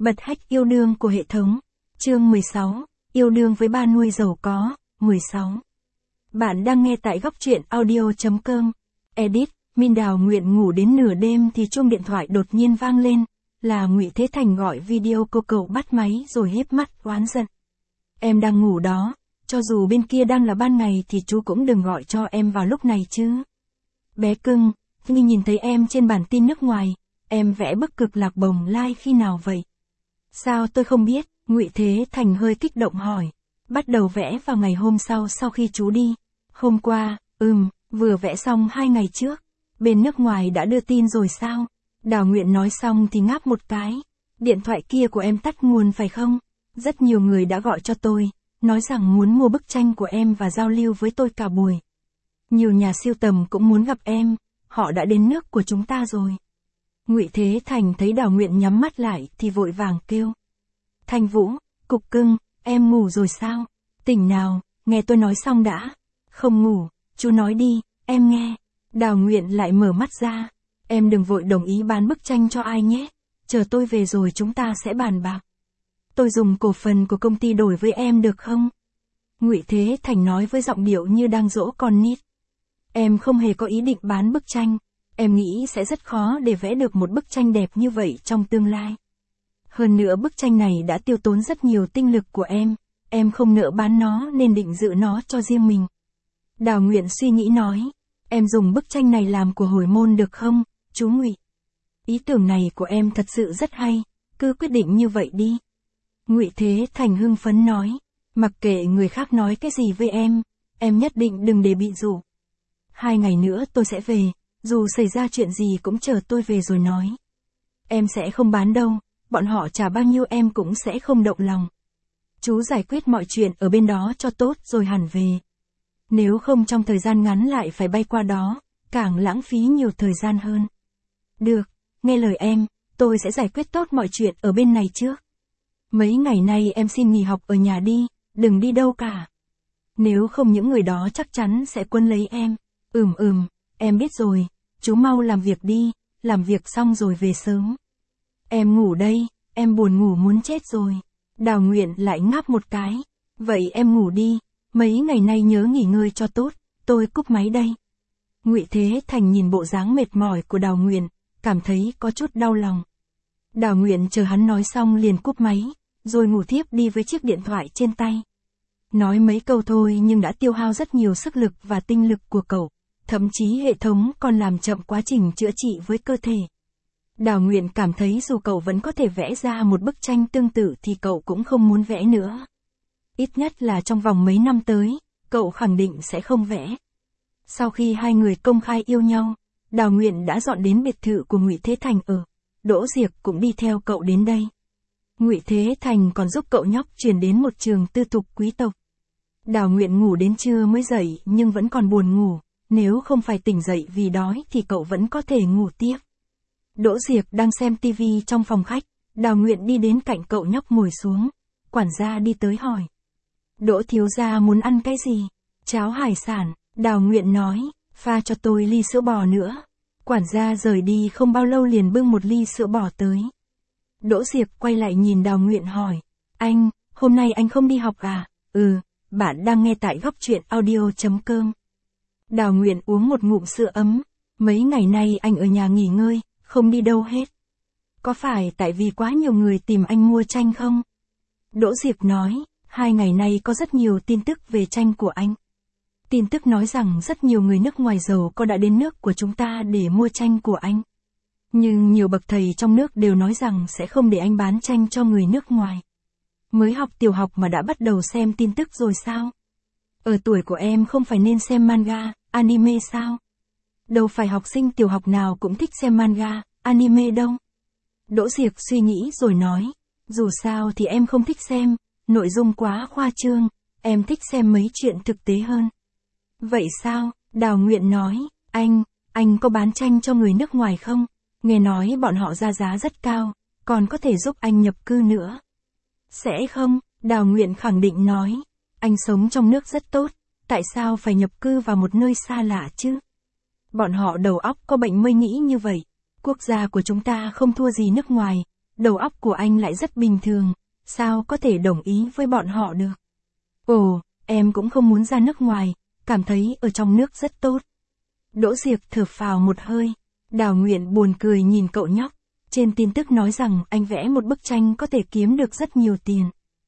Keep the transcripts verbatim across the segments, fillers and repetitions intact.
Bật hack yêu đương của hệ thống. Chương mười sáu. Yêu đương với ba nuôi giàu có. mười sáu. Bạn đang nghe tại góc truyện audio chấm com. Edit. Min Đào Nguyện ngủ đến nửa đêm thì chuông điện thoại đột nhiên vang lên. Là Ngụy Thế Thành gọi video cô, cậu bắt máy rồi híp mắt oán giận. Em đang ngủ đó, cho dù bên kia đang là ban ngày thì chú cũng đừng gọi cho em vào lúc này chứ. Bé cưng, khi nhìn thấy em trên bản tin nước ngoài, em vẽ bức cực lạc bồng lai khi nào vậy? Sao tôi không biết? Ngụy Thế Thành hơi kích động hỏi. Bắt đầu vẽ vào ngày hôm sau sau khi chú đi. Hôm qua, ừm, vừa vẽ xong hai ngày trước. Bên nước ngoài đã đưa tin rồi sao? Đào Nguyện nói xong thì ngáp một cái. Điện thoại kia của em tắt nguồn phải không? Rất nhiều người đã gọi cho tôi, nói rằng muốn mua bức tranh của em và giao lưu với tôi cả buổi. Nhiều nhà sưu tầm cũng muốn gặp em, họ đã đến nước của chúng ta rồi. Ngụy Thế Thành thấy Đào Nguyện nhắm mắt lại thì vội vàng kêu. Thành Vũ, cục cưng, em ngủ rồi sao? Tỉnh nào, nghe tôi nói xong đã. Không ngủ, chú nói đi, em nghe. Đào Nguyện lại mở mắt ra. Em đừng vội đồng ý bán bức tranh cho ai nhé. Chờ tôi về rồi chúng ta sẽ bàn bạc. Tôi dùng cổ phần của công ty đổi với em được không? Ngụy Thế Thành nói với giọng điệu như đang dỗ con nít. Em không hề có ý định bán bức tranh. Em nghĩ sẽ rất khó để vẽ được một bức tranh đẹp như vậy trong tương lai. Hơn nữa bức tranh này đã tiêu tốn rất nhiều tinh lực của em. Em không nỡ bán nó nên định giữ nó cho riêng mình. Đào Nguyện suy nghĩ nói. Em dùng bức tranh này làm của hồi môn được không, chú Ngụy? Ý tưởng này của em thật sự rất hay. Cứ quyết định như vậy đi. Ngụy Thế Thành hưng phấn nói. Mặc kệ người khác nói cái gì với em, em nhất định đừng để bị dụ. Hai ngày nữa tôi sẽ về, dù xảy ra chuyện gì cũng chờ tôi về rồi nói. Em sẽ không bán đâu, bọn họ trả bao nhiêu em cũng sẽ không động lòng. Chú giải quyết mọi chuyện ở bên đó cho tốt rồi hẳn về. Nếu không trong thời gian ngắn lại phải bay qua đó, càng lãng phí nhiều thời gian hơn. Được, nghe lời em, tôi sẽ giải quyết tốt mọi chuyện ở bên này trước. Mấy ngày nay em xin nghỉ học ở nhà đi, đừng đi đâu cả. Nếu không những người đó chắc chắn sẽ quân lấy em. Ừm ừm, em biết rồi, chú mau làm việc đi, làm việc xong rồi về sớm. Em ngủ đây, em buồn ngủ muốn chết rồi. Đào Nguyện lại ngáp một cái. Vậy em ngủ đi, mấy ngày nay nhớ nghỉ ngơi cho tốt, tôi cúp máy đây. Ngụy Thế Thành nhìn bộ dáng mệt mỏi của Đào Nguyện, cảm thấy có chút đau lòng. Đào Nguyện chờ hắn nói xong liền cúp máy, rồi ngủ thiếp đi với chiếc điện thoại trên tay. Nói mấy câu thôi nhưng đã tiêu hao rất nhiều sức lực và tinh lực của cậu, thậm chí hệ thống còn làm chậm quá trình chữa trị với cơ thể. Đào Nguyện cảm thấy dù cậu vẫn có thể vẽ ra một bức tranh tương tự thì cậu cũng không muốn vẽ nữa. Ít nhất là trong vòng mấy năm tới, cậu khẳng định sẽ không vẽ. Sau khi hai người công khai yêu nhau, Đào Nguyện đã dọn đến biệt thự của Ngụy Thế Thành ở. Đỗ Diệc cũng đi theo cậu đến đây. Ngụy Thế Thành còn giúp cậu nhóc chuyển đến một trường tư thục quý tộc. Đào Nguyện ngủ đến trưa mới dậy nhưng vẫn còn buồn ngủ, nếu không phải tỉnh dậy vì đói thì cậu vẫn có thể ngủ tiếp. Đỗ Diệc đang xem tivi trong phòng khách, Đào Nguyện đi đến cạnh cậu nhóc ngồi xuống, quản gia đi tới hỏi. Đỗ thiếu gia muốn ăn cái gì? Cháo hải sản, Đào Nguyện nói, pha cho tôi ly sữa bò nữa. Quản gia rời đi không bao lâu liền bưng một ly sữa bò tới. Đỗ Diệc quay lại nhìn Đào Nguyện hỏi, anh, hôm nay anh không đi học à? Ừ, bạn đang nghe tại góc truyện audio chấm com. Đào Nguyện uống một ngụm sữa ấm, mấy ngày nay anh ở nhà nghỉ ngơi, không đi đâu hết. Có phải tại vì quá nhiều người tìm anh mua tranh không? Đỗ Diệc nói, hai ngày nay có rất nhiều tin tức về tranh của anh. Tin tức nói rằng rất nhiều người nước ngoài giàu có đã đến nước của chúng ta để mua tranh của anh. Nhưng nhiều bậc thầy trong nước đều nói rằng sẽ không để anh bán tranh cho người nước ngoài. Mới học tiểu học mà đã bắt đầu xem tin tức rồi sao? Ở tuổi của em không phải nên xem manga, anime sao? Đâu phải học sinh tiểu học nào cũng thích xem manga, anime đâu. Đỗ Diệc suy nghĩ rồi nói, dù sao thì em không thích xem, nội dung quá khoa trương, em thích xem mấy chuyện thực tế hơn. Vậy sao? Đào Nguyện nói, anh, anh có bán tranh cho người nước ngoài không? Nghe nói bọn họ ra giá rất cao, còn có thể giúp anh nhập cư nữa. Sẽ không, Đào Nguyện khẳng định nói, anh sống trong nước rất tốt, tại sao phải nhập cư vào một nơi xa lạ chứ? Bọn họ đầu óc có bệnh mới nghĩ như vậy, quốc gia của chúng ta không thua gì nước ngoài, đầu óc của anh lại rất bình thường, sao có thể đồng ý với bọn họ được. Ồ, em cũng không muốn ra nước ngoài, cảm thấy ở trong nước rất tốt. Đỗ Diệc thở phào một hơi, Đào Nguyện buồn cười nhìn cậu nhóc, trên tin tức nói rằng anh vẽ một bức tranh có thể kiếm được rất nhiều tiền.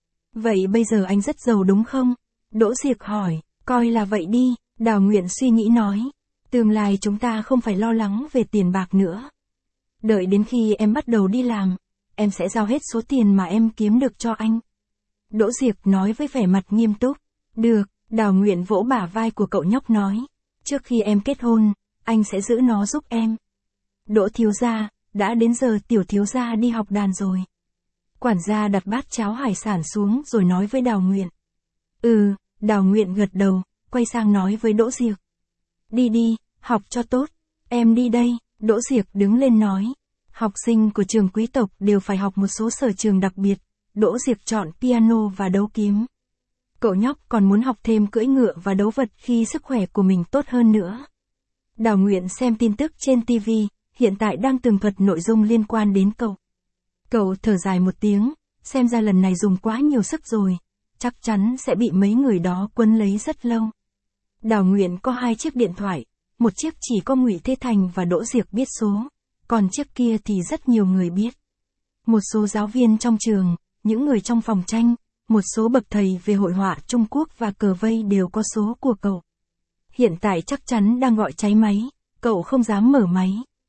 Vậy bây giờ anh rất giàu đúng không? Đỗ Diệc hỏi, coi là vậy đi, Đào Nguyện suy nghĩ nói, tương lai chúng ta không phải lo lắng về tiền bạc nữa. Đợi đến khi em bắt đầu đi làm, em sẽ giao hết số tiền mà em kiếm được cho anh. Đỗ Diệc nói với vẻ mặt nghiêm túc, được, Đào Nguyện vỗ bả vai của cậu nhóc nói, trước khi em kết hôn, anh sẽ giữ nó giúp em. Đỗ thiếu gia, đã đến giờ tiểu thiếu gia đi học đàn rồi. Quản gia đặt bát cháo hải sản xuống rồi nói với Đào Nguyện. Ừ, Đào Nguyện gật đầu, quay sang nói với Đỗ Diệc. Đi đi, học cho tốt, em đi đây, Đỗ Diệc đứng lên nói. Học sinh của trường quý tộc đều phải học một số sở trường đặc biệt, Đỗ Diệc chọn piano và đấu kiếm. Cậu nhóc còn muốn học thêm cưỡi ngựa và đấu vật khi sức khỏe của mình tốt hơn nữa. Đào Nguyện xem tin tức trên ti vi, hiện tại đang tường thuật nội dung liên quan đến cậu. Cậu thở dài một tiếng, xem ra lần này dùng quá nhiều sức rồi, chắc chắn sẽ bị mấy người đó quấn lấy rất lâu. Đào Nguyện có hai chiếc điện thoại, một chiếc chỉ có Ngụy Thế Thành và Đỗ Diệc biết số, còn chiếc kia thì rất nhiều người biết. Một số giáo viên trong trường, những người trong phòng tranh, một số bậc thầy về hội họa Trung Quốc và cờ vây đều có số của cậu. Hiện tại chắc chắn đang gọi cháy máy, cậu không dám mở máy.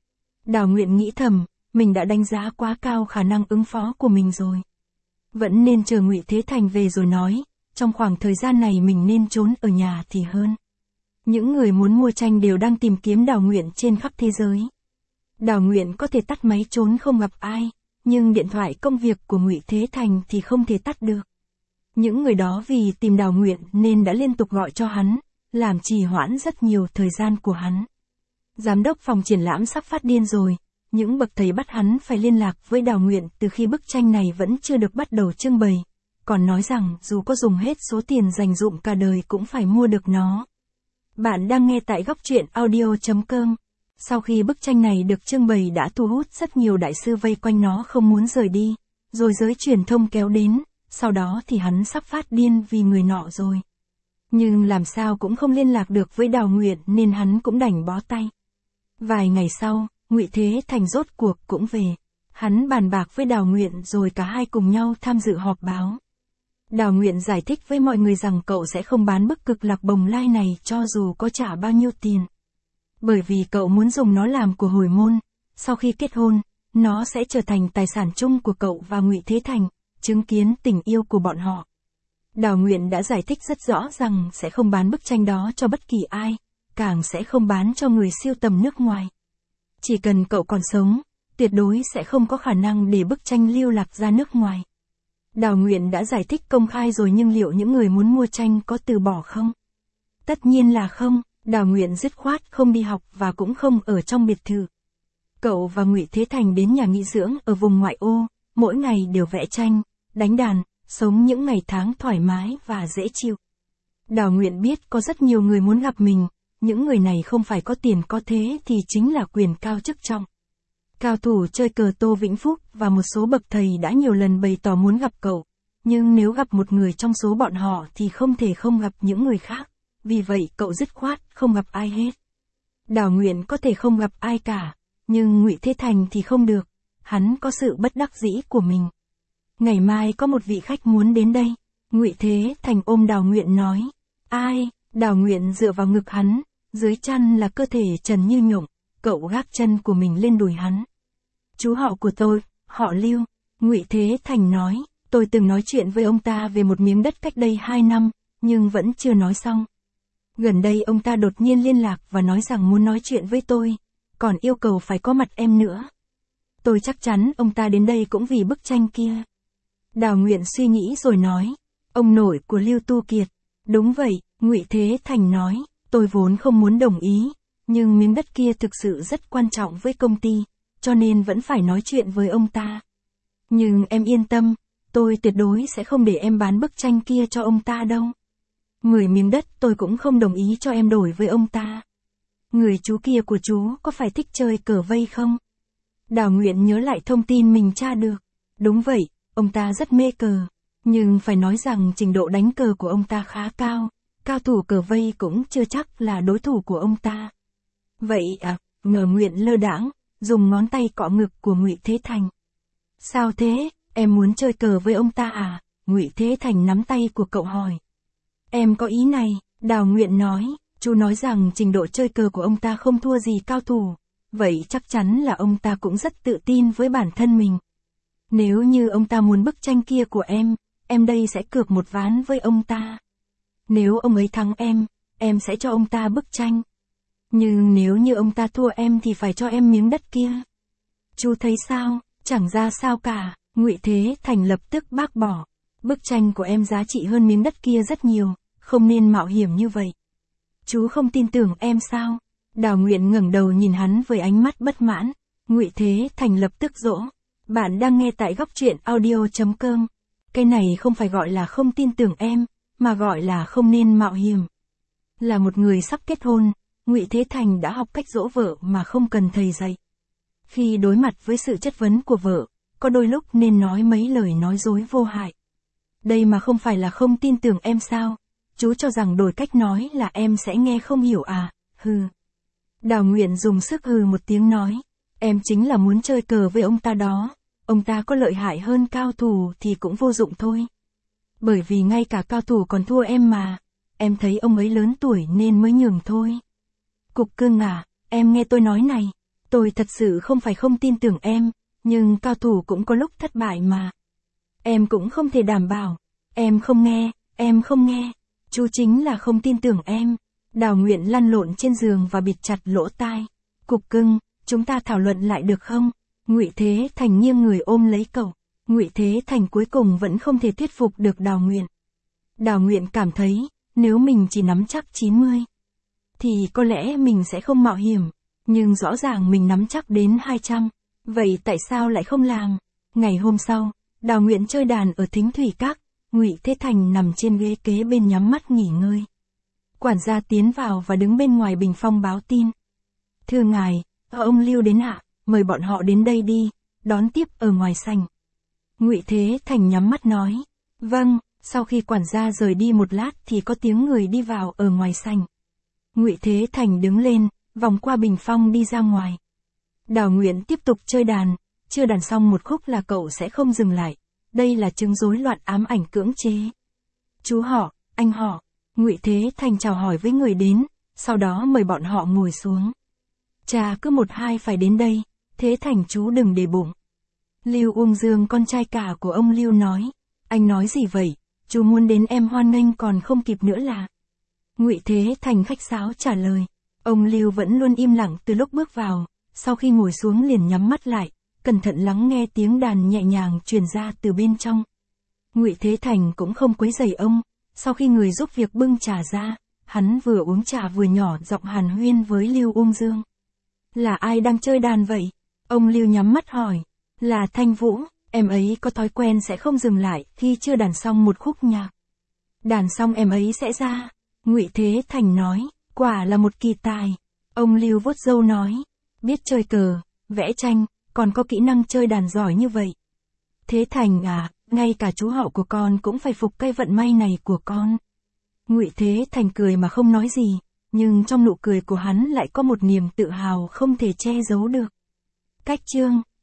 Đào Nguyện nghĩ thầm, mình đã đánh giá quá cao khả năng ứng phó của mình rồi. Vẫn nên chờ Ngụy Thế Thành về rồi nói, trong khoảng thời gian này mình nên trốn ở nhà thì hơn. Những người muốn mua tranh đều đang tìm kiếm Đào Nguyện trên khắp thế giới. Đào Nguyện có thể tắt máy trốn không gặp ai, nhưng điện thoại công việc của Ngụy Thế Thành thì không thể tắt được. Những người đó vì tìm Đào Nguyện nên đã liên tục gọi cho hắn, làm trì hoãn rất nhiều thời gian của hắn. Giám đốc phòng triển lãm sắp phát điên rồi, những bậc thầy bắt hắn phải liên lạc với Đào Nguyện từ khi bức tranh này vẫn chưa được bắt đầu trưng bày, còn nói rằng dù có dùng hết số tiền dành dụm cả đời cũng phải mua được nó. Bạn đang nghe tại góc truyện audio chấm com. Sau khi bức tranh này được trưng bày đã thu hút rất nhiều đại sư vây quanh nó không muốn rời đi, rồi giới truyền thông kéo đến, sau đó thì hắn sắp phát điên vì người nọ rồi. Nhưng làm sao cũng không liên lạc được với Đào Nguyện nên hắn cũng đành bó tay. Vài ngày sau, Ngụy Thế Thành rốt cuộc cũng về. Hắn bàn bạc với Đào Nguyện rồi cả hai cùng nhau tham dự họp báo. Đào Nguyện giải thích với mọi người rằng cậu sẽ không bán bức cực lạc bồng lai này cho dù có trả bao nhiêu tiền. Bởi vì cậu muốn dùng nó làm của hồi môn, sau khi kết hôn, nó sẽ trở thành tài sản chung của cậu và Ngụy Thế Thành, chứng kiến tình yêu của bọn họ. Đào Nguyện đã giải thích rất rõ rằng sẽ không bán bức tranh đó cho bất kỳ ai, càng sẽ không bán cho người siêu tầm nước ngoài. Chỉ cần cậu còn sống, tuyệt đối sẽ không có khả năng để bức tranh lưu lạc ra nước ngoài. Đào Nguyện đã giải thích công khai rồi nhưng liệu những người muốn mua tranh có từ bỏ không? Tất nhiên là không, Đào Nguyện dứt khoát không đi học và cũng không ở trong biệt thự. Cậu và Ngụy Thế Thành đến nhà nghỉ dưỡng ở vùng ngoại ô, mỗi ngày đều vẽ tranh, đánh đàn, sống những ngày tháng thoải mái và dễ chịu. Đào Nguyện biết có rất nhiều người muốn gặp mình, những người này không phải có tiền có thế thì chính là quyền cao chức trọng. Cao thủ chơi cờ Tô Vĩnh Phúc và một số bậc thầy đã nhiều lần bày tỏ muốn gặp cậu, nhưng nếu gặp một người trong số bọn họ thì không thể không gặp những người khác, vì vậy cậu dứt khoát không gặp ai hết. Đào Nguyện có thể không gặp ai cả, nhưng Ngụy Thế Thành thì không được, hắn có sự bất đắc dĩ của mình. Ngày mai có một vị khách muốn đến đây, Ngụy Thế Thành ôm Đào Nguyện nói. Ai? Đào Nguyện dựa vào ngực hắn, dưới chăn là cơ thể trần như nhộng, cậu gác chân của mình lên đùi hắn. Chú họ của tôi, họ Lưu, Ngụy Thế Thành nói, tôi từng nói chuyện với ông ta về một miếng đất cách đây hai năm, nhưng vẫn chưa nói xong. Gần đây ông ta đột nhiên liên lạc và nói rằng muốn nói chuyện với tôi, còn yêu cầu phải có mặt em nữa. Tôi chắc chắn ông ta đến đây cũng vì bức tranh kia. Đào Nguyện suy nghĩ rồi nói, ông nội của Lưu Tu Kiệt. Đúng vậy, Ngụy Thế Thành nói, tôi vốn không muốn đồng ý, nhưng miếng đất kia thực sự rất quan trọng với công ty, cho nên vẫn phải nói chuyện với ông ta. Nhưng em yên tâm, tôi tuyệt đối sẽ không để em bán bức tranh kia cho ông ta đâu. Mười miếng đất tôi cũng không đồng ý cho em đổi với ông ta. Người chú kia của chú có phải thích chơi cờ vây không? Đào Nguyện nhớ lại thông tin mình tra được. Đúng vậy, ông ta rất mê cờ. Nhưng phải nói rằng trình độ đánh cờ của ông ta khá cao, cao thủ cờ vây cũng chưa chắc là đối thủ của ông ta. Vậy à, Ngờ Nguyện lơ đãng, dùng ngón tay cọ ngực của Ngụy Thế Thành. Sao thế, em muốn chơi cờ với ông ta à? Ngụy Thế Thành nắm tay của cậu hỏi. Em có ý này, Đào Nguyện nói, chú nói rằng trình độ chơi cờ của ông ta không thua gì cao thủ, vậy chắc chắn là ông ta cũng rất tự tin với bản thân mình. Nếu như ông ta muốn bức tranh kia của em, em đây sẽ cược một ván với ông ta. Nếu ông ấy thắng em, em sẽ cho ông ta bức tranh. Nhưng nếu như ông ta thua em thì phải cho em miếng đất kia. Chú thấy sao, chẳng ra sao cả, Ngụy Thế Thành lập tức bác bỏ. Bức tranh của em giá trị hơn miếng đất kia rất nhiều, không nên mạo hiểm như vậy. Chú không tin tưởng em sao? Đào Nguyện ngẩng đầu nhìn hắn với ánh mắt bất mãn. Ngụy Thế Thành lập tức dỗ. Bạn đang nghe tại góc truyện audio chấm com. Cái này không phải gọi là không tin tưởng em, mà gọi là không nên mạo hiểm. Là một người sắp kết hôn, Ngụy Thế Thành đã học cách dỗ vợ mà không cần thầy dạy. Khi đối mặt với sự chất vấn của vợ, có đôi lúc nên nói mấy lời nói dối vô hại. Đây mà không phải là không tin tưởng em sao? Chú cho rằng đổi cách nói là em sẽ nghe không hiểu à? Hừ. Đào Nguyện dùng sức hừ một tiếng nói. Em chính là muốn chơi cờ với ông ta đó. Ông ta có lợi hại hơn cao thủ thì cũng vô dụng thôi. Bởi vì ngay cả cao thủ còn thua em mà. Em thấy ông ấy lớn tuổi nên mới nhường thôi. Cục Cưng à, em nghe tôi nói này. Tôi thật sự không phải không tin tưởng em, nhưng cao thủ cũng có lúc thất bại mà. Em cũng không thể đảm bảo. Em không nghe, em không nghe. Chú chính là không tin tưởng em. Đào Nguyện lăn lộn trên giường và bịt chặt lỗ tai. Cục Cưng, chúng ta thảo luận lại được không? Ngụy Thế Thành nghiêng người ôm lấy cậu. Ngụy Thế Thành cuối cùng vẫn không thể thuyết phục được Đào Nguyện. Đào Nguyện cảm thấy, nếu mình chỉ nắm chắc chín mươi, thì có lẽ mình sẽ không mạo hiểm. Nhưng rõ ràng mình nắm chắc đến hai trăm. Vậy tại sao lại không làm? Ngày hôm sau, Đào Nguyện chơi đàn ở Thính Thủy Các. Ngụy Thế Thành nằm trên ghế kế bên nhắm mắt nghỉ ngơi. Quản gia tiến vào và đứng bên ngoài bình phong báo tin. Thưa ngài, ông Lưu đến ạ, mời bọn họ đến đây đi, đón tiếp ở ngoài sảnh. Ngụy Thế Thành nhắm mắt nói. Vâng, sau khi quản gia rời đi một lát thì có tiếng người đi vào ở ngoài sảnh. Ngụy Thế Thành đứng lên, vòng qua bình phong đi ra ngoài. Đào Nguyện tiếp tục chơi đàn, chưa đàn xong một khúc là cậu sẽ không dừng lại. Đây là chứng rối loạn ám ảnh cưỡng chế. Chú họ, anh họ. Ngụy Thế Thành chào hỏi với người đến, sau đó mời bọn họ ngồi xuống. Chà, cứ một hai phải đến đây, Thế Thành chú đừng để bụng. Lưu Uông Dương con trai cả của ông Lưu nói. Anh nói gì vậy? Chú muốn đến em hoan nghênh còn không kịp nữa là. Ngụy Thế Thành khách sáo trả lời. Ông Lưu vẫn luôn im lặng từ lúc bước vào, sau khi ngồi xuống liền nhắm mắt lại, cẩn thận lắng nghe tiếng đàn nhẹ nhàng truyền ra từ bên trong. Ngụy Thế Thành cũng không quấy rầy ông, sau khi người giúp việc bưng trà ra, hắn vừa uống trà vừa nhỏ giọng hàn huyên với Lưu Uông Dương. Là ai đang chơi đàn vậy? Ông Lưu nhắm mắt hỏi. Là Thanh Vũ, em ấy có thói quen sẽ không dừng lại khi chưa đàn xong một khúc nhạc. Đàn xong em ấy sẽ ra. Ngụy Thế Thành nói, quả là một kỳ tài. Ông Lưu vuốt râu nói, biết chơi cờ, vẽ tranh, còn có kỹ năng chơi đàn giỏi như vậy. Thế Thành à, ngay cả chú họ của con cũng phải phục cái vận may này của con. Ngụy Thế Thành cười mà không nói gì, nhưng trong nụ cười của hắn lại có một niềm tự hào không thể che giấu được. Cách chương